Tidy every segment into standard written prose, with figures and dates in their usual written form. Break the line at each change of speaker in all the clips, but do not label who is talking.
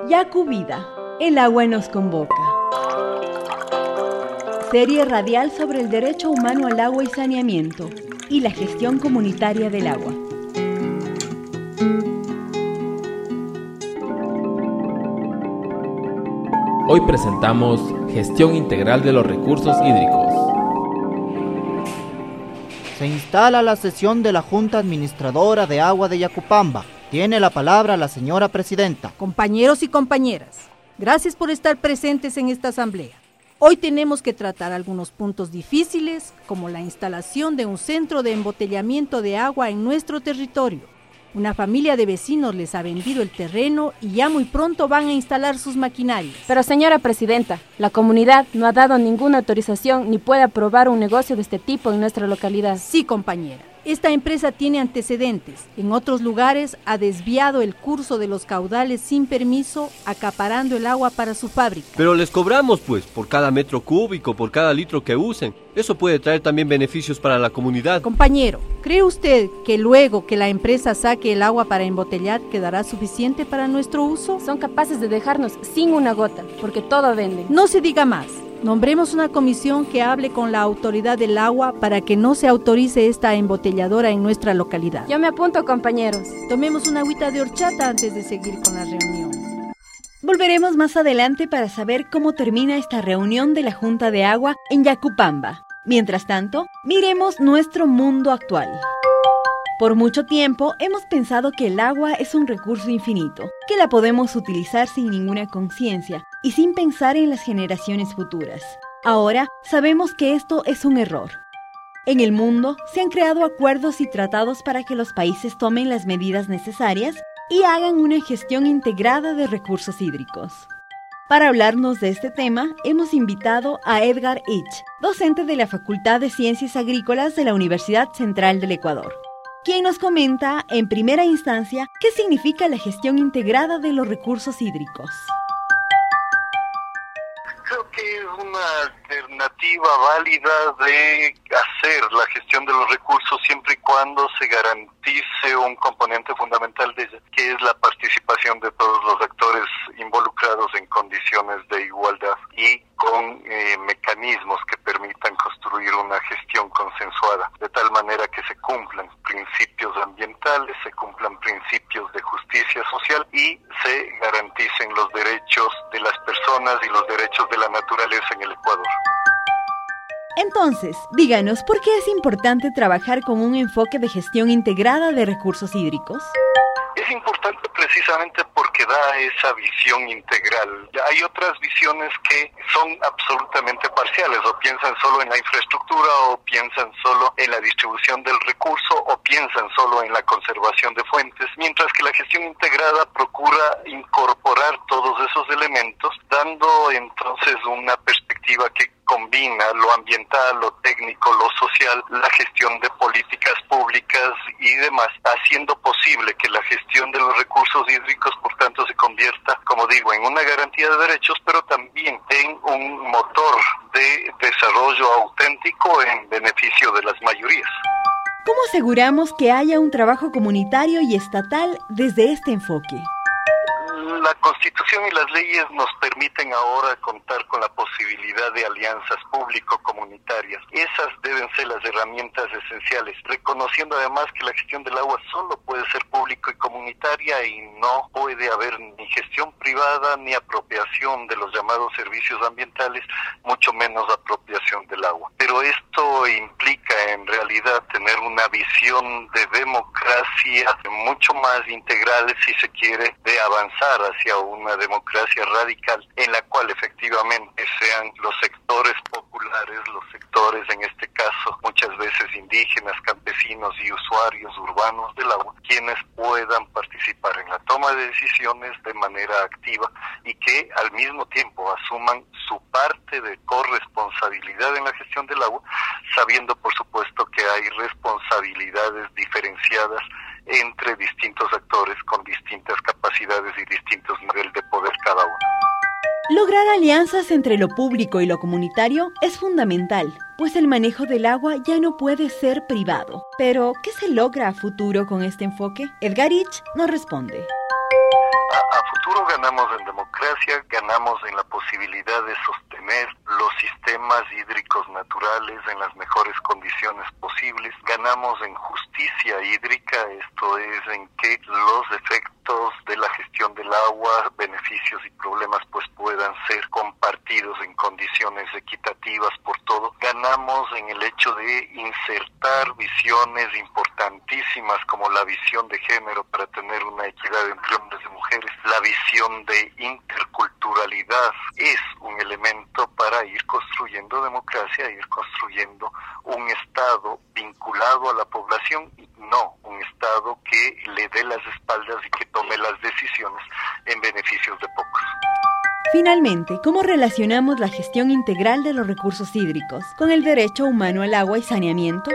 Yaku Vida, el agua nos convoca. Serie radial sobre el derecho humano al agua y saneamiento y la gestión comunitaria del agua.
Hoy presentamos Gestión Integral de los Recursos Hídricos.
Se instala la sesión de la Junta Administradora de Agua de Yacupamba. Tiene la palabra la señora presidenta.
Compañeros y compañeras, gracias por estar presentes en esta asamblea. Hoy tenemos que tratar algunos puntos difíciles, como la instalación de un centro de embotellamiento de agua en nuestro territorio. Una familia de vecinos les ha vendido el terreno y ya muy pronto van a instalar sus maquinarias.
Pero señora presidenta, la comunidad no ha dado ninguna autorización ni puede aprobar un negocio de este tipo en nuestra localidad.
Sí, compañera. Esta empresa tiene antecedentes. En otros lugares ha desviado el curso de los caudales sin permiso, acaparando el agua para su fábrica.
Pero les cobramos pues, por cada metro cúbico, por cada litro que usen. Eso puede traer también beneficios para la comunidad.
Compañero, ¿cree usted que luego que la empresa saque el agua para embotellar quedará suficiente para nuestro uso?
Son capaces de dejarnos sin una gota, porque todo venden.
No se diga más. Nombremos una comisión que hable con la autoridad del agua para que no se autorice esta embotelladora en nuestra localidad.
Yo me apunto, compañeros.
Tomemos una agüita de horchata antes de seguir con la reunión.
Volveremos más adelante para saber cómo termina esta reunión de la Junta de Agua en Yacupamba. Mientras tanto, miremos nuestro mundo actual. Por mucho tiempo hemos pensado que el agua es un recurso infinito, que la podemos utilizar sin ninguna conciencia y sin pensar en las generaciones futuras. Ahora sabemos que esto es un error. En el mundo se han creado acuerdos y tratados para que los países tomen las medidas necesarias y hagan una gestión integrada de recursos hídricos. Para hablarnos de este tema, hemos invitado a Edgar Ich, docente de la Facultad de Ciencias Agrícolas de la Universidad Central del Ecuador, quien nos comenta, en primera instancia, qué significa la gestión integrada de los recursos hídricos.
Creo que es una alternativa válida de hacer la gestión de los recursos siempre y cuando se garantice un componente fundamental de ella, que es la participación de todos los actores involucrados en condiciones de igualdad y con mecanismos que permitan construir una gestión consensuada, de tal manera que se cumplan principios ambientales, se cumplan principios de justicia social y se garanticen los derechos de las personas y los derechos de la naturaleza en el Ecuador.
Entonces, díganos, ¿por qué es importante trabajar con un enfoque de gestión integrada de recursos hídricos?
Es importante precisamente porque da esa visión integral. Hay otras visiones que son absolutamente parciales, o piensan solo en la infraestructura, o piensan solo en la distribución del recurso, o piensan solo en la conservación de fuentes, mientras que la gestión integrada procura incorporar todos esos elementos, dando entonces una perspectiva que combina lo ambiental, lo técnico, lo social, la gestión de políticas públicas y demás, haciendo posible que la gestión de los recursos hídricos, por tanto, se convierta, como digo, en una garantía de derechos, pero también en un motor de desarrollo auténtico en beneficio de las mayorías.
¿Cómo aseguramos que haya un trabajo comunitario y estatal desde este enfoque?
La Constitución y las leyes nos permiten ahora contar con la posibilidad de alianzas público-comunitarias. Esas deben ser las herramientas esenciales, reconociendo además que la gestión del agua solo puede ser público y comunitaria y no puede haber ni gestión privada ni apropiación de los llamados servicios ambientales, mucho menos apropiación del agua. Pero esto implica en realidad tener una visión de democracia mucho más integral, si se quiere, de avanzar hacia una democracia radical en la cual efectivamente sean los sectores populares, los sectores en este caso muchas veces indígenas, campesinos y usuarios urbanos del agua, quienes puedan participar en la toma de decisiones de manera activa y que al mismo tiempo asuman su parte de corresponsabilidad en la gestión del agua, sabiendo por supuesto que hay responsabilidades diferenciadas entre distintos actores con distintas capacidades y distintos niveles de poder cada uno.
Lograr alianzas entre lo público y lo comunitario es fundamental, pues el manejo del agua ya no puede ser privado. Pero, ¿qué se logra a futuro con este enfoque? Edgar Ich nos responde.
A futuro ganamos en democracia, ganamos en la posibilidad de sostener los sistemas hídricos naturales en las mejores condiciones posibles, ganamos en justicia hídrica, esto es en que los efectos de la gestión del agua, beneficios y problemas pues puedan ser compartidos en condiciones equitativas por todo. Ganamos en el hecho de insertar visiones importantísimas como la visión de género para tener una equidad entre hombres y mujeres. La visión de interculturalidad es un elemento para ir construyendo democracia, ir construyendo un Estado vinculado a la población y no un Estado que le dé las espaldas y que tome las decisiones en beneficios de pocos.
Finalmente, ¿cómo relacionamos la gestión integral de los recursos hídricos con el derecho humano al agua y saneamiento?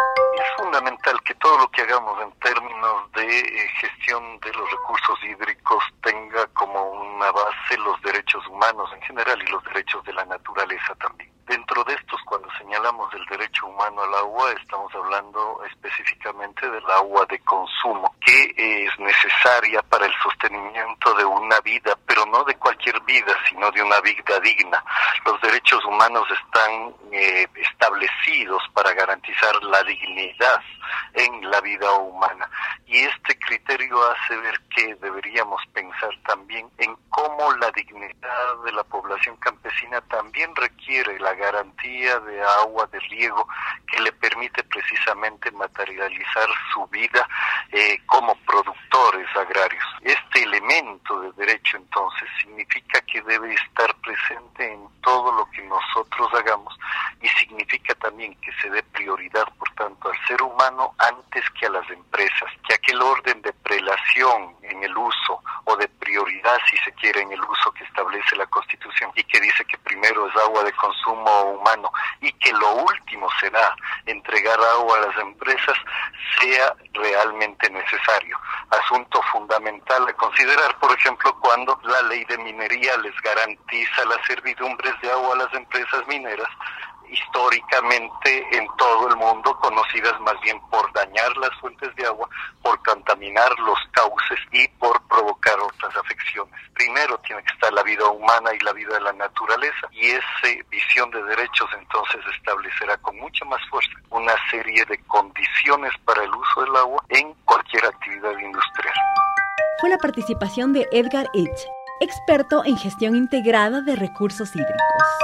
Es fundamental que todo lo que hagamos en términos de gestión de los recursos hídricos tenga como una base los derechos humanos en general y los derechos de la naturaleza también. Dentro de estos, cuando señalamos el derecho humano al agua, estamos hablando específicamente del agua de consumo, que es necesaria para el sostenimiento de una vida, pero no de cualquier vida, sino de una vida digna. Los derechos humanos están establecidos para garantizar la dignidad en la vida humana. Y este criterio hace ver que deberíamos pensar también en cómo la dignidad de la población campesina también requiere la garantía de agua de riego que le permite precisamente materializar su vida como productores agrarios. Este elemento de derecho entonces significa que debe estar presente en todo lo que nosotros hagamos y significa también que se dé prioridad, por tanto, al ser humano antes que a las empresas, que aquel orden de prelación en el uso o de prioridad, si se quiere, en el uso que establece la Constitución y que dice que primero es agua de consumo humano y que lo último será entregar agua a las empresas, sea realmente necesario. Asunto fundamental a considerar, por ejemplo, cuando la ley de minería les garantiza las servidumbres de agua a las empresas mineras, históricamente en todo el mundo conocidas más bien por dañar las fuentes de agua, por contaminar los cauces y por provocar otras afecciones. Primero tiene que estar la vida humana y la vida de la naturaleza, y esa visión de derechos entonces establecerá con mucha más fuerza una serie de condiciones para el uso del agua en cualquier actividad industrial.
Fue la participación de Edgar Itch, experto en gestión integrada de recursos hídricos.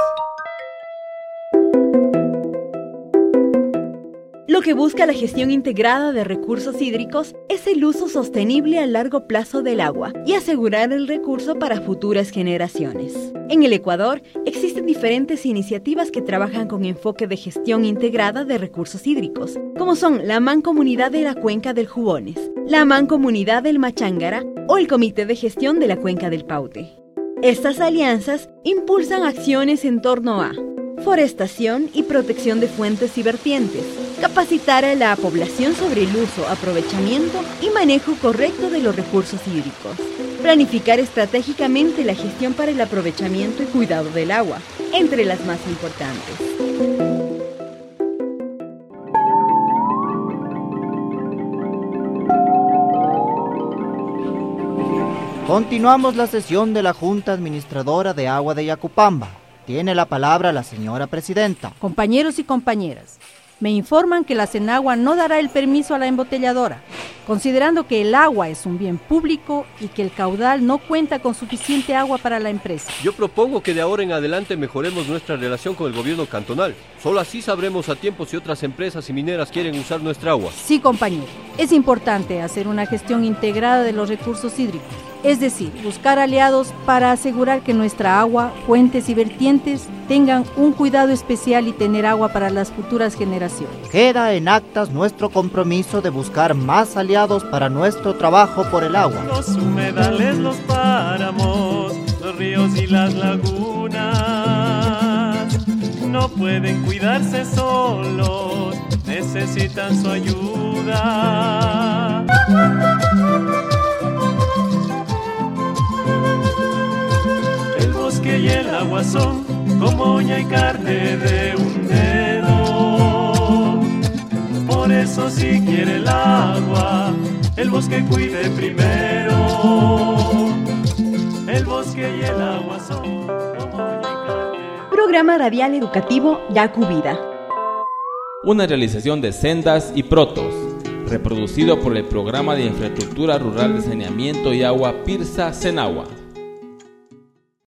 Lo que busca la gestión integrada de recursos hídricos es el uso sostenible a largo plazo del agua y asegurar el recurso para futuras generaciones. En el Ecuador existen diferentes iniciativas que trabajan con enfoque de gestión integrada de recursos hídricos, como son la Mancomunidad de la Cuenca del Jubones, la Mancomunidad del Machángara o el Comité de Gestión de la Cuenca del Paute. Estas alianzas impulsan acciones en torno a forestación y protección de fuentes y vertientes, capacitar a la población sobre el uso, aprovechamiento y manejo correcto de los recursos hídricos, planificar estratégicamente la gestión para el aprovechamiento y cuidado del agua, entre las más importantes.
Continuamos la sesión de la Junta Administradora de Agua de Yacupamba. Tiene la palabra la señora presidenta.
Compañeros y compañeras, me informan que la Senagua no dará el permiso a la embotelladora, considerando que el agua es un bien público y que el caudal no cuenta con suficiente agua para la empresa.
Yo propongo que de ahora en adelante mejoremos nuestra relación con el gobierno cantonal. Solo así sabremos a tiempo si otras empresas y mineras quieren usar nuestra agua.
Sí, compañero, es importante hacer una gestión integrada de los recursos hídricos. Es decir, buscar aliados para asegurar que nuestra agua, fuentes y vertientes tengan un cuidado especial y tener agua para las futuras generaciones.
Queda en actas nuestro compromiso de buscar más aliados para nuestro trabajo por el agua.
Los humedales, los páramos, los ríos y las lagunas no pueden cuidarse solos, necesitan su ayuda. Que y el agua son como uña y carne de un dedo. Por eso si quiere el agua, el bosque cuide primero.
programa radial educativo Yacu Vida.
Una realización de Sendas y Protos, reproducido por el Programa de Infraestructura Rural de Saneamiento y Agua PIRSA Senagua.